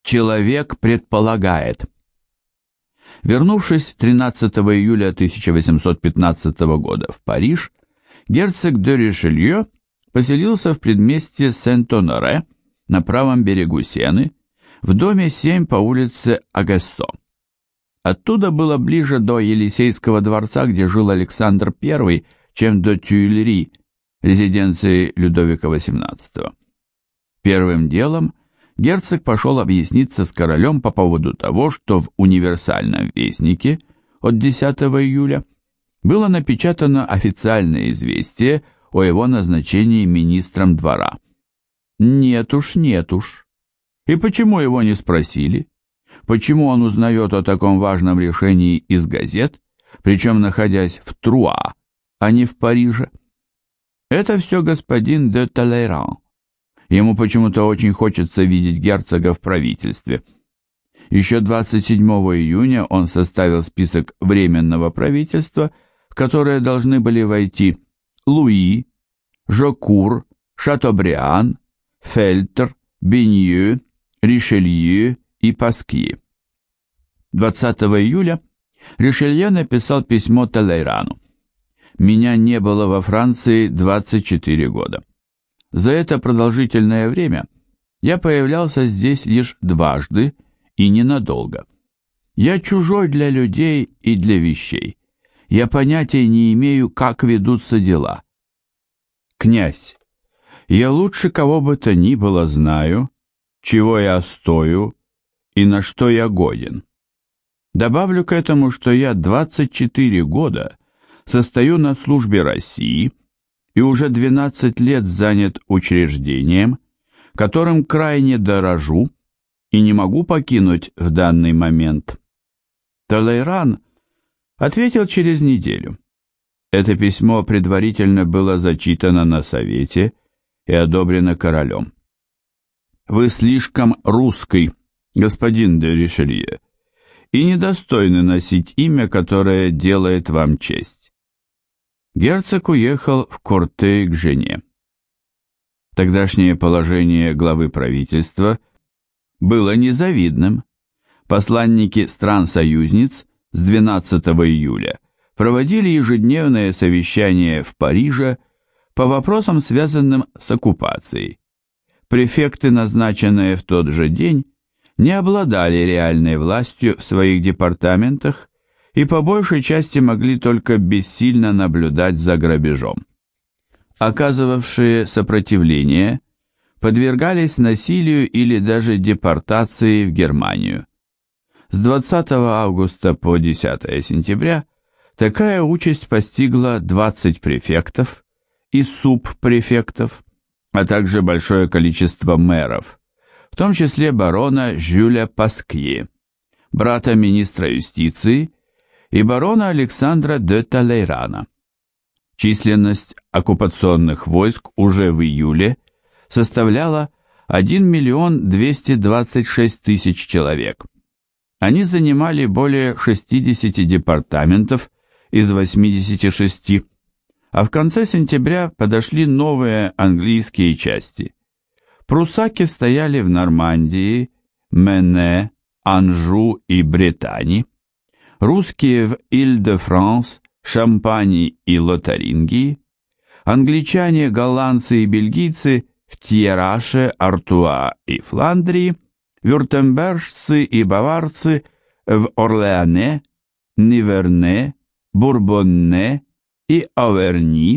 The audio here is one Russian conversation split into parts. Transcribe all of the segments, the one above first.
Человек предполагает. Вернувшись 13 июля 1815 года в Париж, герцог де Ришелье поселился в предместье Сент-Оноре на правом берегу Сены, в доме 7 по улице Агессо. Оттуда было ближе до Елисейского дворца, где жил Александр I, чем до Тюильри, резиденции Людовика XVIII. Первым делом герцог пошел объясниться с королем по поводу того, что в «Универсальном вестнике» от 10 июля было напечатано официальное известие о его назначении министром двора. Нет уж. И почему его не спросили? Почему он узнает о таком важном решении из газет, причем находясь в Труа, а не в Париже? Это все господин де Талейран. Ему почему-то очень хочется видеть герцога в правительстве. Еще 27 июня он составил список Временного правительства, в которое должны были войти Луи, Жокур, Шатобриан, Фельтр, Бенье, Ришелье и Паскье. 20 июля Ришелье написал письмо Талейрану. «Меня не было во Франции 24 года. За это продолжительное время я появлялся здесь лишь дважды и ненадолго. Я чужой для людей и для вещей. Я понятия не имею, как ведутся дела. Князь, я лучше кого бы то ни было знаю, чего я стою и на что я годен. Добавлю к этому, что я 24 года состою на службе России и уже 12 лет занят учреждением, которым крайне дорожу и не могу покинуть в данный момент». Талейран ответил через неделю. Это письмо предварительно было зачитано на совете и одобрено королем. «Вы слишком русский, господин де Ришелье, и недостойны носить имя, которое делает вам честь». Герцог уехал в Кортей к жене. Тогдашнее положение главы правительства было незавидным. Посланники стран-союзниц с 12 июля проводили ежедневное совещание в Париже по вопросам, связанным с оккупацией. Префекты, назначенные в тот же день, не обладали реальной властью в своих департаментах и по большей части могли только бессильно наблюдать за грабежом. Оказывавшие сопротивление подвергались насилию или даже депортации в Германию. С 20 августа по 10 сентября такая участь постигла 20 префектов и субпрефектов, а также большое количество мэров, в том числе барона Жюля Паскье, брата министра юстиции, и барона Александра де Талейрана. Численность оккупационных войск уже в июле составляла 1 226 000 человек. Они занимали более 60 департаментов из 86, а в конце сентября подошли новые английские части. Прусаки стояли в Нормандии, Мене, Анжу и Бретани, русские в Иль-де-Франс, Шампани и Лотарингии, англичане, голландцы и бельгийцы в Тьераше, Артуа и Фландрии, вюртембержцы и баварцы в Орлеане, Ниверне, Бурбонне и Аверни,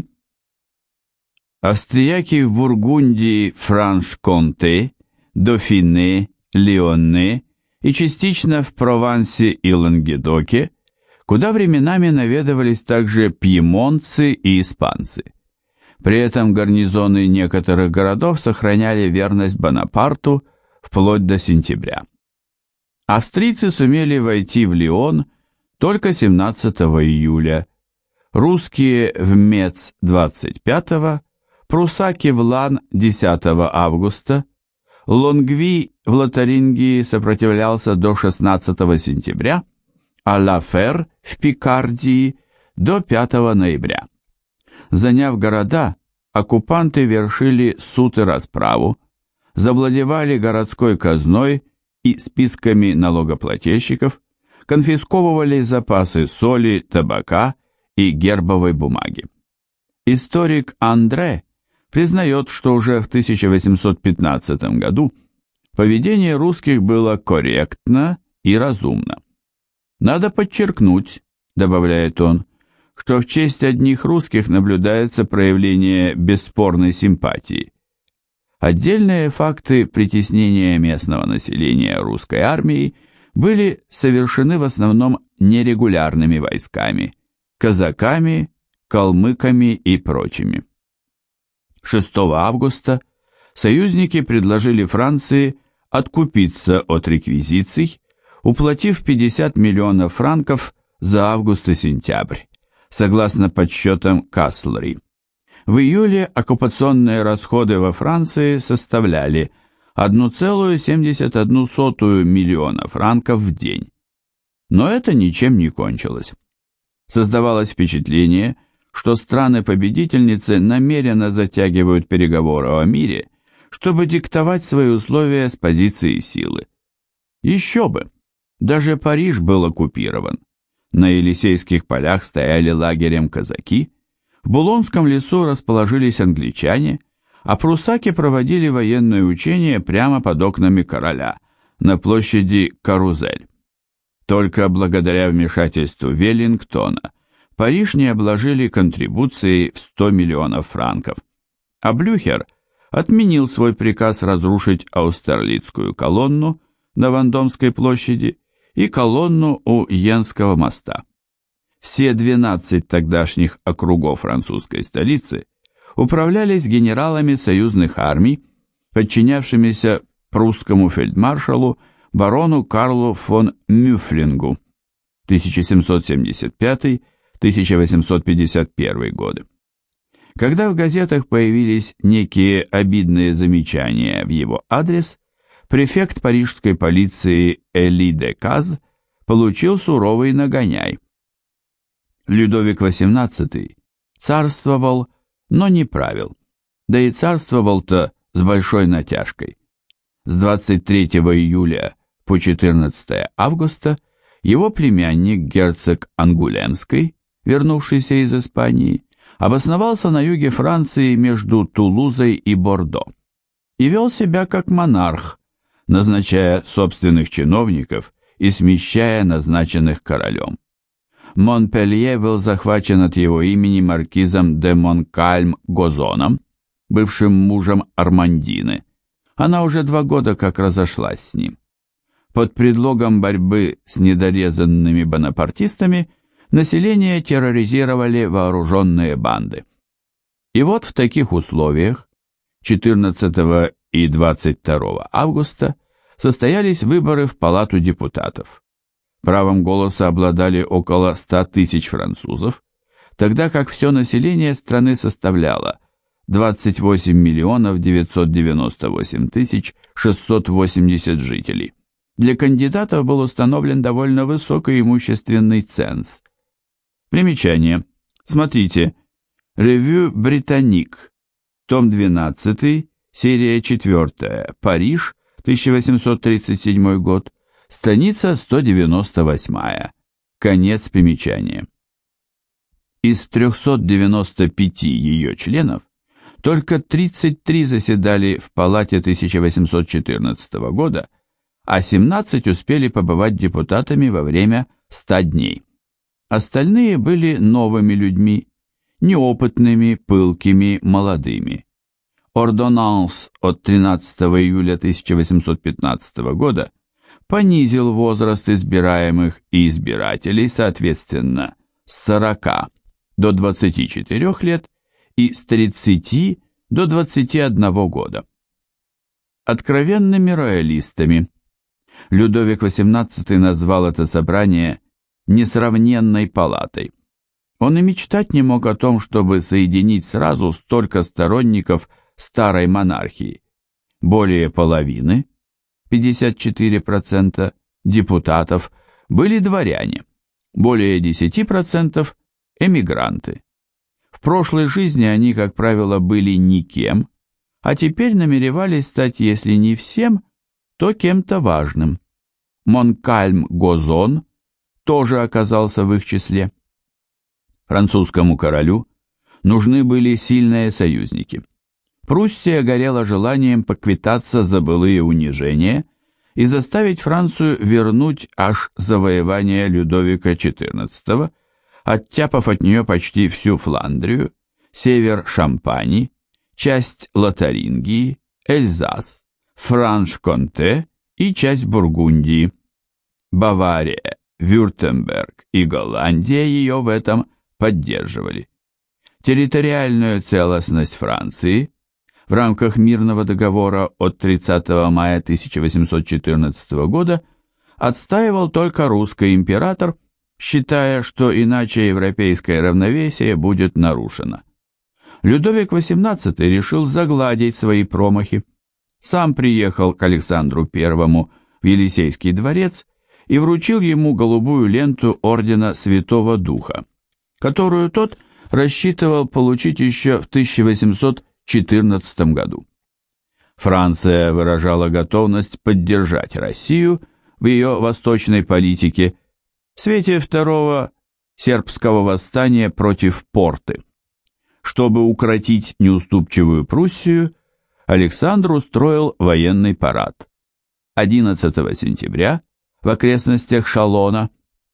австрияки в Бургундии, Франш-Конте, Дофине, Лионне и частично в Провансе и Лангедоке, куда временами наведывались также пьемонтцы и испанцы. При этом гарнизоны некоторых городов сохраняли верность Бонапарту вплоть до сентября. Австрийцы сумели войти в Лион только 17 июля, русские в Мец 25, прусаки в Лан 10 августа, Лонгви в Лотарингии сопротивлялся до 16 сентября, а Лафер в Пикардии до 5 ноября. Заняв города, оккупанты вершили суд и расправу, завладевали городской казной и списками налогоплательщиков конфисковывали запасы соли, табака и гербовой бумаги. Историк Андре признает, что уже в 1815 году поведение русских было корректно и разумно. «Надо подчеркнуть», — добавляет он, что в честь одних русских наблюдается проявление бесспорной симпатии. Отдельные факты притеснения местного населения русской армией были совершены в основном нерегулярными войсками, казаками, калмыками и прочими. 6 августа союзники предложили Франции откупиться от реквизиций, уплатив 50 миллионов франков за август и сентябрь, согласно подсчетам Каслери. В июле оккупационные расходы во Франции составляли 1,71 миллиона франков в день. Но это ничем не кончилось. Создавалось впечатление, что страны-победительницы намеренно затягивают переговоры о мире, чтобы диктовать свои условия с позиции силы. Еще бы! Даже Париж был оккупирован. На Елисейских полях стояли лагерем казаки, в Булонском лесу расположились англичане, а прусаки проводили военные учения прямо под окнами короля, на площади Карузель. Только благодаря вмешательству Веллингтона Париж не обложили контрибуцией в 100 миллионов франков, а Блюхер отменил свой приказ разрушить Аустерлицкую колонну на Вандомской площади и колонну у Йенского моста. Все 12 тогдашних округов французской столицы управлялись генералами союзных армий, подчинявшимися прусскому фельдмаршалу барону Карлу фон Мюффлингу 1775-1851 годы. Когда в газетах появились некие обидные замечания в его адрес, префект парижской полиции Эли де Каз получил суровый нагоняй. Людовик XVIII царствовал, но не правил, да и царствовал-то с большой натяжкой. С 23 июля по 14 августа его племянник герцог Ангулемский, вернувшийся из Испании, обосновался на юге Франции между Тулузой и Бордо и вел себя как монарх, назначая собственных чиновников и смещая назначенных королем. Монпелье был захвачен от его имени маркизом де Монкальм-Гозоном, бывшим мужем Армандины. Она уже 2 года как разошлась с ним. Под предлогом борьбы с недорезанными бонапартистами население терроризировали вооруженные банды. И вот в таких условиях 14 и 22 августа состоялись выборы в Палату депутатов. Правом голоса обладали около 100 тысяч французов, тогда как все население страны составляло 28 миллионов 998 тысяч 680 жителей. Для кандидатов был установлен довольно высокоимущественный ценз. Примечание. Смотрите. Ревю Британик. Том 12, серия 4. Париж, 1837 год. Страница 198. Конец примечания. Из 395 ее членов только 33 заседали в Палате 1814 года, а 17 успели побывать депутатами во время 100 дней. Остальные были новыми людьми, неопытными, пылкими, молодыми. Ордонанс от 13 июля 1815 года понизил возраст избираемых и избирателей, соответственно, с 40 до 24 лет и с 30 до 21 года. Откровенными роялистами. Людовик XVIII назвал это собрание несравненной палатой. Он и мечтать не мог о том, чтобы соединить сразу столько сторонников старой монархии. Более половины, 54% депутатов, были дворяне, более 10% эмигранты. В прошлой жизни они, как правило, были никем, а теперь намеревались стать, если не всем, то кем-то важным. Монкальм-Гозон тоже оказался в их числе. Французскому королю нужны были сильные союзники. Пруссия горела желанием поквитаться за былые унижения и заставить Францию вернуть аж завоевание Людовика XIV, оттяпав от нее почти всю Фландрию, север Шампани, часть Лотарингии, Эльзас, Франш-Конте и часть Бургундии. Бавария, Вюртемберг и Голландия ее в этом поддерживали. Территориальную целостность Франции в рамках мирного договора от 30 мая 1814 года отстаивал только русский император, считая, что иначе европейское равновесие будет нарушено. Людовик XVIII решил загладить свои промахи. Сам приехал к Александру I в Елисейский дворец и вручил ему голубую ленту ордена Святого Духа, которую тот рассчитывал получить еще в 1814 году. Франция выражала готовность поддержать Россию в ее восточной политике в свете второго сербского восстания против Порты. Чтобы укротить неуступчивую Пруссию, Александр устроил военный парад. 11 сентября в окрестностях Шалона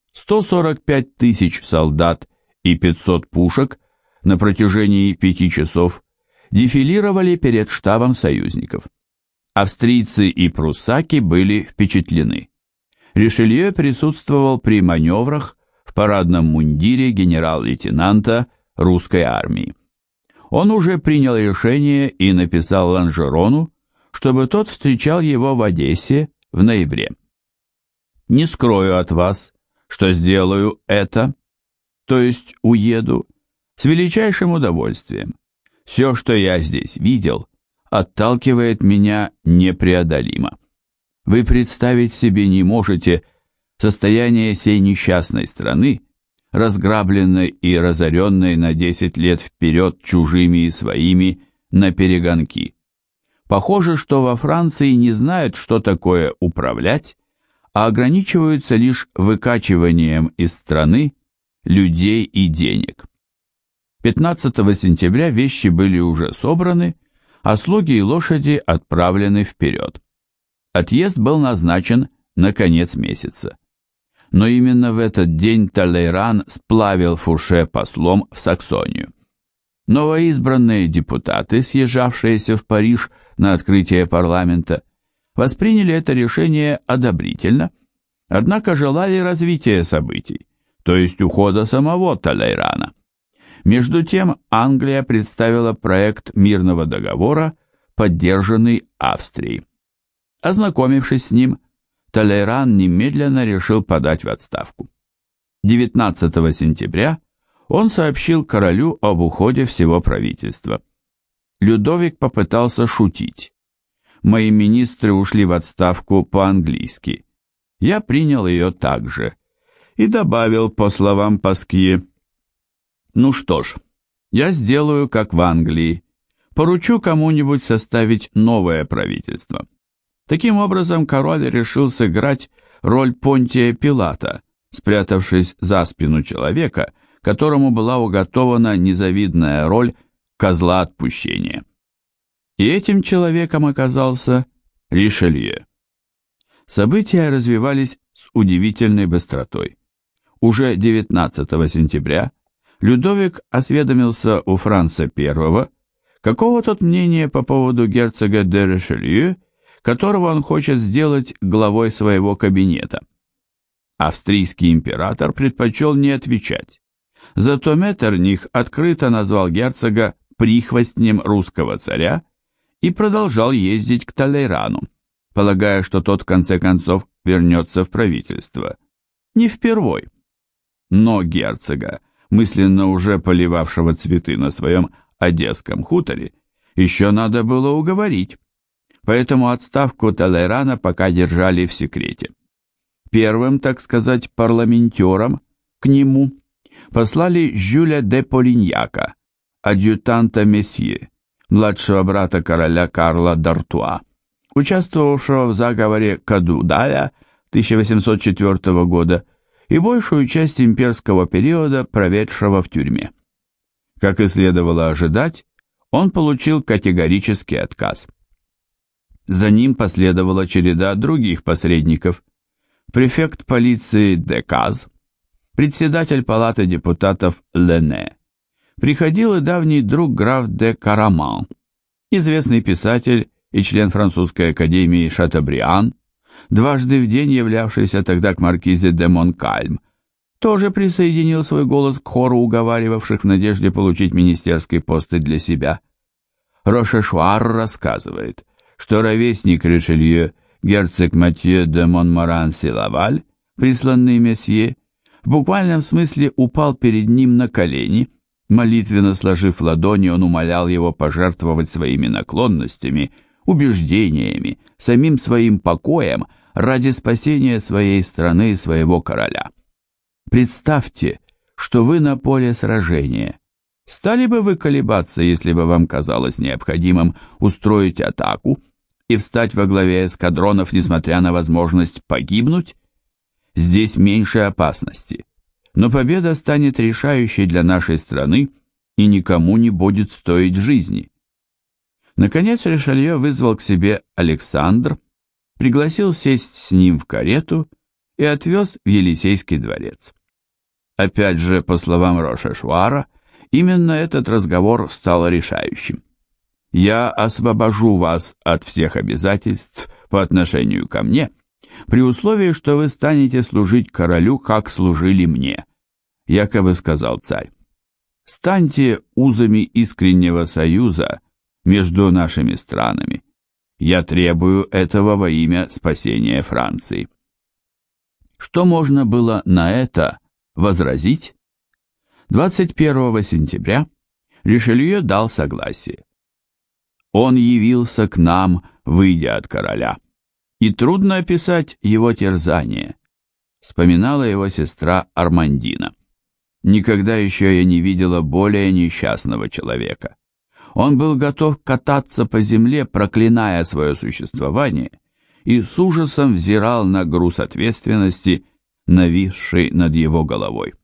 145 тысяч солдат и 500 пушек на протяжении 5 часов дефилировали перед штабом союзников. Австрийцы и пруссаки были впечатлены. Ришелье присутствовал при маневрах в парадном мундире генерал-лейтенанта русской армии. Он уже принял решение и написал Ланжерону, чтобы тот встречал его в Одессе в ноябре. «Не скрою от вас, что сделаю это, то есть уеду, с величайшим удовольствием. Все, что я здесь видел, отталкивает меня непреодолимо. Вы представить себе не можете состояние сей несчастной страны, разграбленной и разоренной на 10 лет вперед чужими и своими наперегонки. Похоже, что во Франции не знают, что такое управлять, а ограничиваются лишь выкачиванием из страны людей и денег. 15 сентября вещи были уже собраны, а слуги и лошади отправлены вперед. Отъезд был назначен на конец месяца. Но именно в этот день Талейран сплавил Фуше послом в Саксонию. Новоизбранные депутаты, съезжавшиеся в Париж на открытие парламента, восприняли это решение одобрительно, однако желали развития событий, то есть ухода самого Талейрана. Между тем Англия представила проект мирного договора, поддержанный Австрией. Ознакомившись с ним, Талейран немедленно решил подать в отставку. 19 сентября он сообщил королю об уходе всего правительства. Людовик попытался шутить. «Мои министры ушли в отставку по-английски. Я принял ее так же». И добавил, по словам Паскье: «Ну что ж, я сделаю, как в Англии. Поручу кому-нибудь составить новое правительство». Таким образом, король решил сыграть роль Понтия Пилата, спрятавшись за спину человека, которому была уготована незавидная роль козла отпущения. И этим человеком оказался Ришелье. События развивались с удивительной быстротой. Уже 19 сентября Людовик осведомился у Франца I, какого тот мнения по поводу герцога де Ришелье, которого он хочет сделать главой своего кабинета. Австрийский император предпочел не отвечать. Зато Меттерних открыто назвал герцога прихвостнем русского царя и продолжал ездить к Талейрану, полагая, что тот в конце концов вернется в правительство. Не впервой. Но герцога, мысленно уже поливавшего цветы на своем одесском хуторе, еще надо было уговорить. Поэтому отставку Талейрана пока держали в секрете. Первым, так сказать, парламентером к нему послали Жюля де Полиньяка, адъютанта месье, младшего брата короля Карла д'Артуа, участвовавшего в заговоре Кадудаля 1804 года и большую часть имперского периода проведшего в тюрьме. Как и следовало ожидать, он получил категорический отказ. За ним последовала череда других посредников. Префект полиции Деказ, председатель палаты депутатов Лене, приходил и давний друг граф де Караман, известный писатель и член французской академии Шатобриан, дважды в день являвшийся тогда к маркизе де Монкальм, тоже присоединил свой голос к хору уговаривавших в надежде получить министерский пост и для себя. Рошешуар рассказывает, что ровесник Ришелье, герцог Матье де Монморан-Силаваль, присланный месье, в буквальном смысле упал перед ним на колени. Молитвенно сложив ладони, он умолял его пожертвовать своими наклонностями, убеждениями, самим своим покоем ради спасения своей страны и своего короля. Представьте, что вы на поле сражения. Стали бы вы колебаться, если бы вам казалось необходимым устроить атаку и встать во главе эскадронов, несмотря на возможность погибнуть? Здесь меньше опасности, но победа станет решающей для нашей страны и никому не будет стоить жизни. Наконец Ришелье вызвал к себе Александр, пригласил сесть с ним в карету и отвез в Елисейский дворец. Опять же, по словам Рошешуара, именно этот разговор стал решающим. «Я освобожу вас от всех обязательств по отношению ко мне, при условии, что вы станете служить королю, как служили мне», якобы сказал царь. «Станьте узами искреннего союза между нашими странами. Я требую этого во имя спасения Франции». Что можно было на это возразить? 21 сентября Ришелье дал согласие. Он явился к нам, выйдя от короля, и трудно описать его терзание, вспоминала его сестра Армандина. Никогда еще я не видела более несчастного человека. Он был готов кататься по земле, проклиная свое существование, и с ужасом взирал на груз ответственности, нависший над его головой.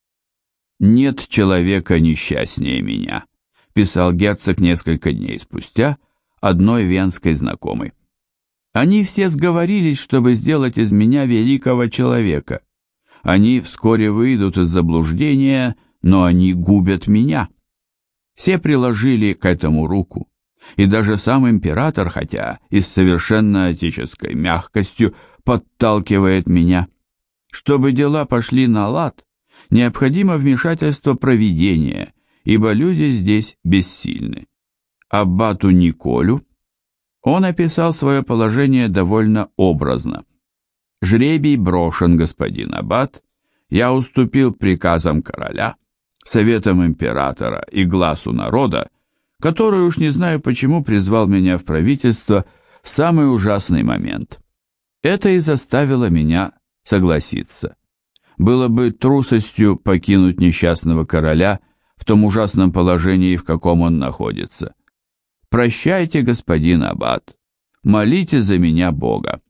«Нет человека несчастнее меня», — писал герцог несколько дней спустя одной венской знакомой. «Они все сговорились, чтобы сделать из меня великого человека. Они вскоре выйдут из заблуждения, но они губят меня. Все приложили к этому руку, и даже сам император, хотя и с совершенно отеческой мягкостью, подталкивает меня. Чтобы дела пошли на лад, необходимо вмешательство провидения, ибо люди здесь бессильны. Аббату Николю он описал свое положение довольно образно. «Жребий брошен, господин аббат, я уступил приказам короля, советам императора и гласу народа, который уж не знаю почему призвал меня в правительство в самый ужасный момент. Это и заставило меня согласиться. Было бы трусостью покинуть несчастного короля в том ужасном положении, в каком он находится. Прощайте, господин аббат, молите за меня Бога.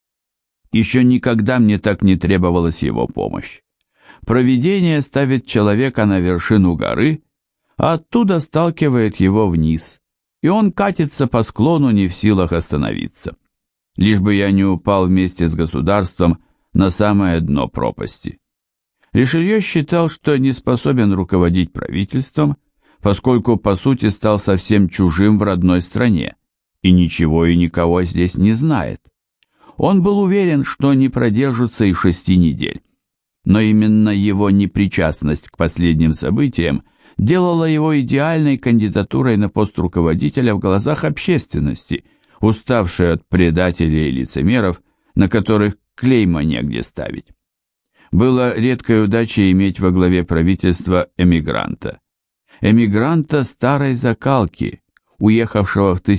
Еще никогда мне так не требовалась его помощь. Провидение ставит человека на вершину горы, а оттуда сталкивает его вниз, и он катится по склону, не в силах остановиться. Лишь бы я не упал вместе с государством на самое дно пропасти». Ришелье считал, что не способен руководить правительством, поскольку по сути стал совсем чужим в родной стране и ничего и никого здесь не знает. Он был уверен, что не продержится и 6 недель. Но именно его непричастность к последним событиям делала его идеальной кандидатурой на пост руководителя в глазах общественности, уставшей от предателей и лицемеров, на которых клейма негде ставить. Было редкой удачей иметь во главе правительства эмигранта. Эмигранта старой закалки, уехавшего в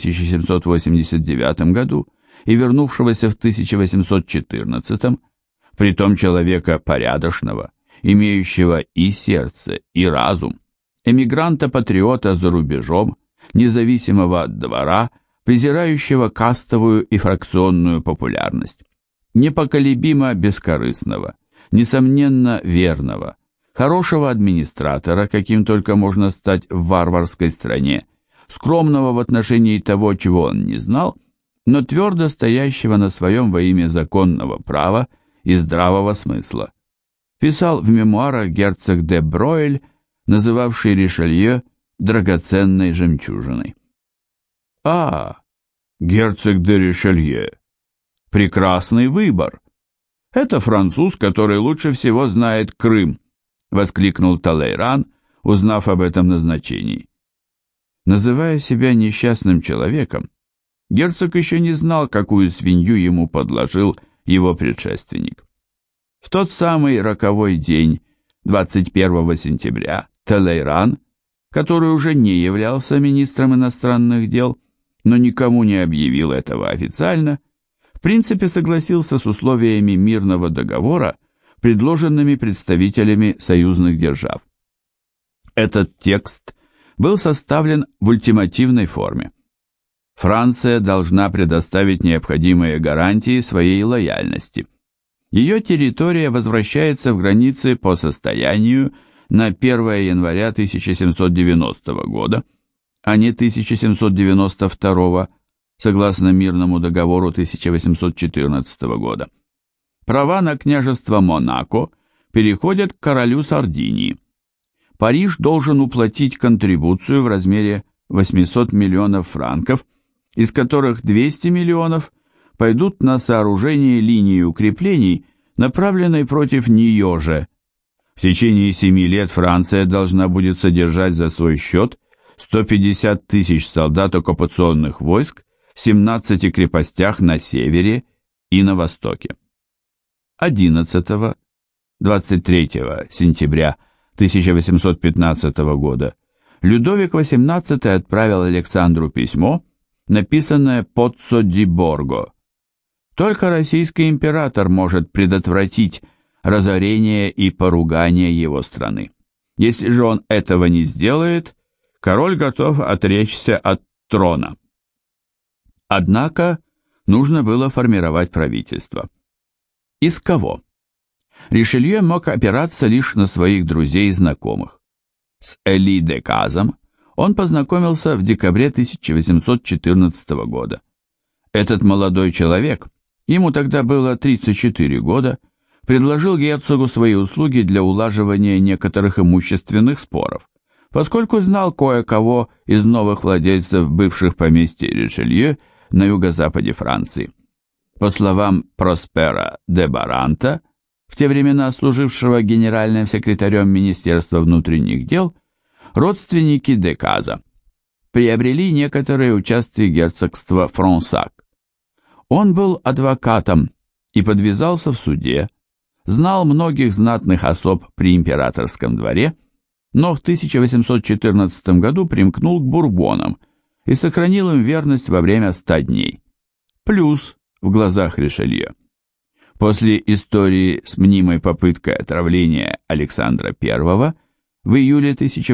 1789 году и вернувшегося в 1814, притом человека порядочного, имеющего и сердце, и разум, эмигранта-патриота за рубежом, независимого от двора, презирающего кастовую и фракционную популярность, непоколебимо бескорыстного, несомненно верного, хорошего администратора, каким только можно стать в варварской стране, скромного в отношении того, чего он не знал, но твердо стоящего на своем во имя законного права и здравого смысла. Писал в мемуарах герцог де Бройль, называвший Ришелье драгоценной жемчужиной. Герцог де Ришелье. Прекрасный выбор. Это француз, который лучше всего знает Крым, воскликнул Талейран, узнав об этом назначении. Называя себя несчастным человеком, герцог еще не знал, какую свинью ему подложил его предшественник. В тот самый роковой день, 21 сентября, Талейран, который уже не являлся министром иностранных дел, но никому не объявил этого официально, в принципе согласился с условиями мирного договора, предложенными представителями союзных держав. Этот текст был составлен в ультимативной форме. Франция должна предоставить необходимые гарантии своей лояльности. Ее территория возвращается в границы по состоянию на 1 января 1790 года, а не 1792, согласно мирному договору 1814 года. Права на княжество Монако переходят к королю Сардинии. Париж должен уплатить контрибуцию в размере 800 миллионов франков, из которых 200 миллионов пойдут на сооружение линии укреплений, направленной против нее же. В течение 7 лет Франция должна будет содержать за свой счет 150 тысяч солдат оккупационных войск в 17 крепостях на севере и на востоке. 11-23 сентября 1815 года Людовик XVIII отправил Александру письмо, написанное Поццо ди Борго. Только российский император может предотвратить разорение и поругание его страны. Если же он этого не сделает, король готов отречься от трона. Однако нужно было формировать правительство. Из кого? Ришелье мог опираться лишь на своих друзей и знакомых. С Эли де Казом он познакомился в декабре 1814 года. Этот молодой человек, ему тогда было 34 года, предложил герцогу свои услуги для улаживания некоторых имущественных споров, поскольку знал кое-кого из новых владельцев бывших поместьй Ришелье на юго-западе Франции. По словам Проспера де Баранта, в те времена служившего генеральным секретарем Министерства внутренних дел, родственники де Каза приобрели некоторые участки герцогства Фронсак. Он был адвокатом и подвязался в суде, знал многих знатных особ при императорском дворе, но в 1814 году примкнул к Бурбонам и сохранил им верность во время 100 дней. Плюс в глазах Ришелье. После истории с мнимой попыткой отравления Александра I в июле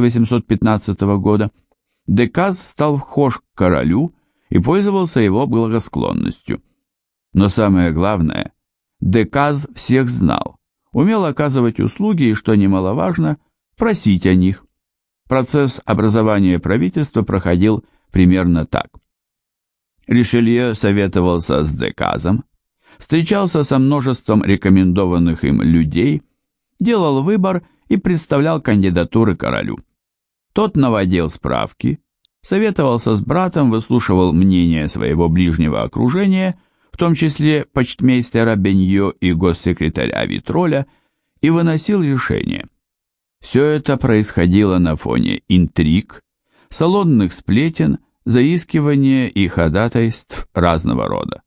1815 года де Каз стал вхож к королю и пользовался его благосклонностью. Но самое главное, де Каз всех знал, умел оказывать услуги и, что немаловажно, просить о них. Процесс образования правительства проходил примерно так. Ришелье советовался с де Казом, встречался со множеством рекомендованных им людей, делал выбор и представлял кандидатуры королю. Тот наводил справки, советовался с братом, выслушивал мнение своего ближнего окружения, в том числе почтмейстера Беньо и госсекретаря Витроля, и выносил решение. Все это происходило на фоне интриг, салонных сплетен, заискивания и ходатайств разного рода.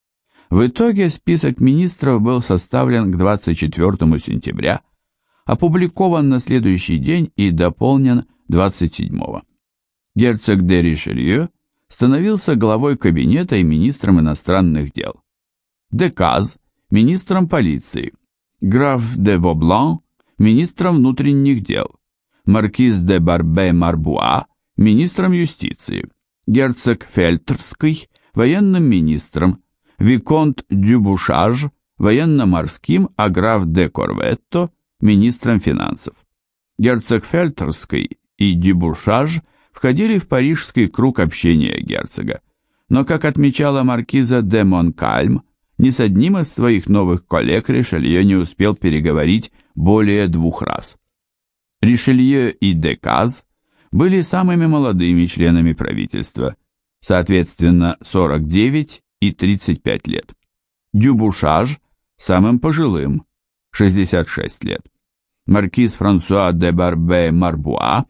В итоге список министров был составлен к 24 сентября, опубликован на следующий день и дополнен 27-го. Герцог де Ришелье становился главой кабинета и министром иностранных дел. Де Каз – министром полиции, граф де Воблан – министром внутренних дел, маркиз де Барбе-Марбуа – министром юстиции, герцог Фельтерский военным министром, виконт Дюбушаж военно-морским, а граф де Корветто министром финансов. Герцог Фельтерский и Дюбушаж входили в парижский круг общения герцога, но, как отмечала маркиза де Монкальм, ни с одним из своих новых коллег Ришелье не успел переговорить более 2 раз. Ришелье и Деказ были самыми молодыми членами правительства, соответственно, 49 и 35 лет. Дюбушаж самым пожилым, 66 лет. Маркиз Франсуа де Барбе-Марбуа,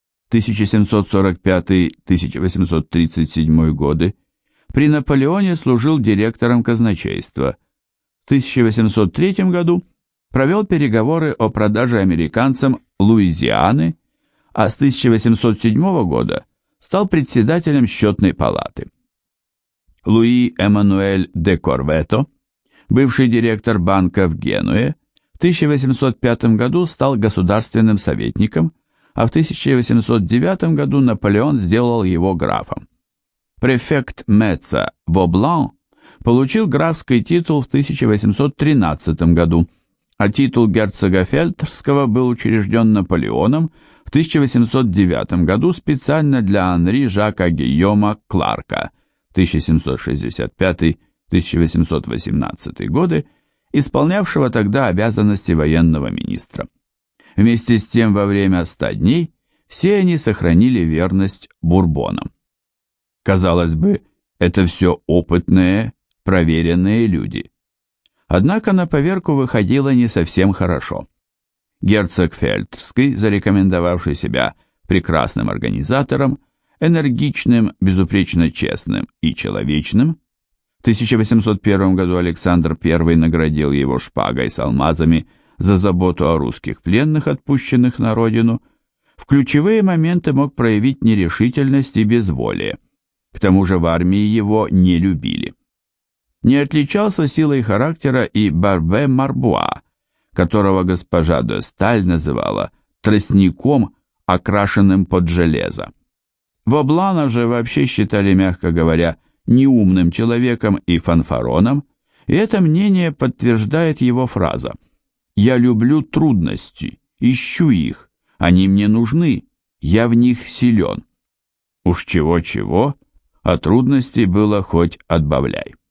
1745-1837 годы, при Наполеоне служил директором казначейства. В 1803 году провел переговоры о продаже американцам Луизианы, а с 1807 года стал председателем счетной палаты. Луи Эммануэль де Корветто, бывший директор банка в Генуе, в 1805 году стал государственным советником, а в 1809 году Наполеон сделал его графом. Префект Метца Воблан получил графский титул в 1813 году, а титул герцога Фельтерского был учрежден Наполеоном в 1809 году специально для Анри Жака Гийома Кларка, 1765-1818 годы, исполнявшего тогда обязанности военного министра. Вместе с тем, во время 100 дней все они сохранили верность Бурбонам. Казалось бы, это все опытные, проверенные люди. Однако на поверку выходило не совсем хорошо. Герцог Фельтерский, зарекомендовавший себя прекрасным организатором, энергичным, безупречно честным и человечным, в 1801 году Александр I наградил его шпагой с алмазами за заботу о русских пленных, отпущенных на родину, в ключевые моменты мог проявить нерешительность и безволие. К тому же в армии его не любили. Не отличался силой характера и Барбе-Марбуа, которого госпожа де Сталь называла тростником, окрашенным под железо. Воблана же вообще считали, мягко говоря, неумным человеком и фанфароном, и это мнение подтверждает его фраза: «Я люблю трудности, ищу их, они мне нужны, я в них силен». Уж чего-чего, а трудностей было хоть отбавляй.